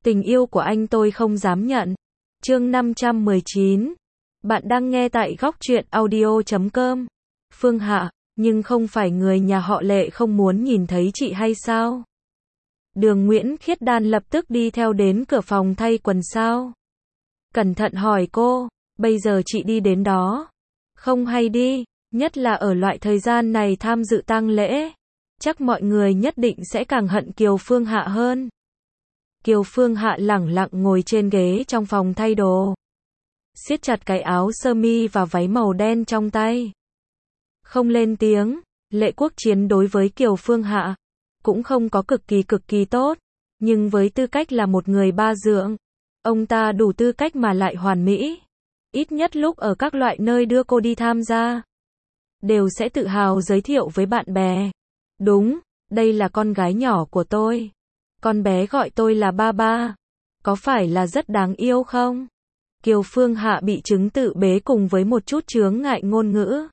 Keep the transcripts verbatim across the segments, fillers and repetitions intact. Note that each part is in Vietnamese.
Tình yêu của anh tôi không dám nhận. Chương năm trăm mười chín. Bạn đang nghe tại góc truyện audio chấm com. Phương Hạ, nhưng không phải người nhà họ Lệ không muốn nhìn thấy chị hay sao? Đường Nguyễn Khiết Đan lập tức đi theo đến cửa phòng thay quần sao. Cẩn thận hỏi cô, bây giờ chị đi đến đó. Không hay đi, nhất là ở loại thời gian này tham dự tang lễ. Chắc mọi người nhất định sẽ càng hận Kiều Phương Hạ hơn. Kiều Phương Hạ lẳng lặng ngồi trên ghế trong phòng thay đồ. Siết chặt cái áo sơ mi và váy màu đen trong tay. Không lên tiếng, Lệ Quốc Chiến đối với Kiều Phương Hạ cũng không có cực kỳ cực kỳ tốt, nhưng với tư cách là một người ba dượng, ông ta đủ tư cách mà lại hoàn mỹ. Ít nhất lúc ở các loại nơi đưa cô đi tham gia, đều sẽ tự hào giới thiệu với bạn bè. Đúng, đây là con gái nhỏ của tôi. Con bé gọi tôi là ba ba. Có phải là rất đáng yêu không? Kiều Phương Hạ bị chứng tự bế cùng với một chút chướng ngại ngôn ngữ.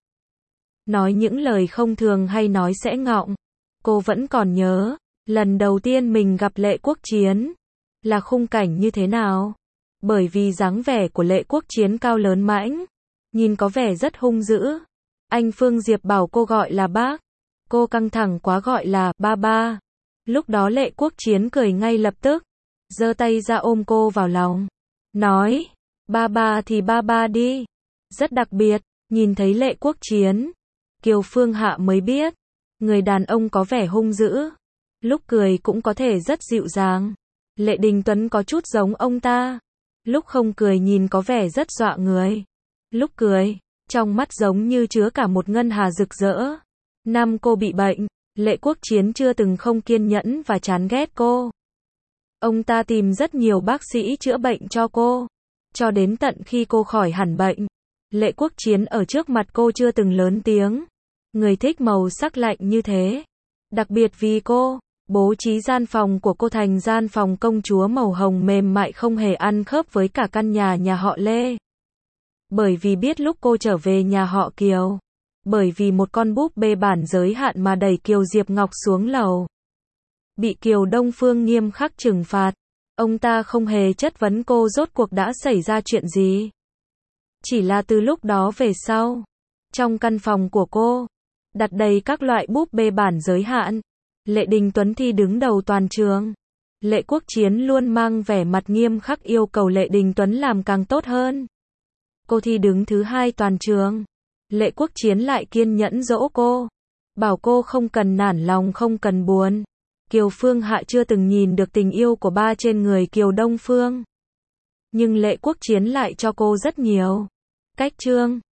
Nói những lời không thường hay nói sẽ ngọng. Cô vẫn còn nhớ, lần đầu tiên mình gặp Lệ Quốc Chiến, là khung cảnh như thế nào. Bởi vì dáng vẻ của Lệ Quốc Chiến cao lớn mãnh, nhìn có vẻ rất hung dữ. Anh Phương Diệp bảo cô gọi là bác. Cô căng thẳng quá gọi là ba ba. Lúc đó Lệ Quốc Chiến cười ngay lập tức, giơ tay ra ôm cô vào lòng, nói, ba ba thì ba ba đi. Rất đặc biệt, nhìn thấy Lệ Quốc Chiến, Kiều Phương Hạ mới biết, người đàn ông có vẻ hung dữ, lúc cười cũng có thể rất dịu dàng. Lệ Đình Tuấn có chút giống ông ta, lúc không cười nhìn có vẻ rất dọa người, lúc cười, trong mắt giống như chứa cả một ngân hà rực rỡ. Năm cô bị bệnh, Lệ Quốc Chiến chưa từng không kiên nhẫn và chán ghét cô. Ông ta tìm rất nhiều bác sĩ chữa bệnh cho cô, cho đến tận khi cô khỏi hẳn bệnh. Lệ Quốc Chiến ở trước mặt cô chưa từng lớn tiếng. Người thích màu sắc lạnh như thế. Đặc biệt vì cô, bố trí gian phòng của cô thành gian phòng công chúa màu hồng mềm mại không hề ăn khớp với cả căn nhà nhà họ Lê. Bởi vì biết lúc cô trở về nhà họ Kiều, bởi vì một con búp bê bản giới hạn mà đẩy Kiều Diệp Ngọc xuống lầu, bị Kiều Đông Phương nghiêm khắc trừng phạt. Ông ta không hề chất vấn cô rốt cuộc đã xảy ra chuyện gì. Chỉ là từ lúc đó về sau, trong căn phòng của cô, đặt đầy các loại búp bê bản giới hạn. Lệ Đình Tuấn thi đứng đầu toàn trường. Lệ Quốc Chiến luôn mang vẻ mặt nghiêm khắc yêu cầu Lệ Đình Tuấn làm càng tốt hơn. Cô thi đứng thứ hai toàn trường. Lệ Quốc Chiến lại kiên nhẫn dỗ cô, bảo cô không cần nản lòng không cần buồn. Kiều Phương Hạ chưa từng nhìn được tình yêu của ba trên người Kiều Đông Phương, nhưng Lệ Quốc Chiến lại cho cô rất nhiều. Cách trương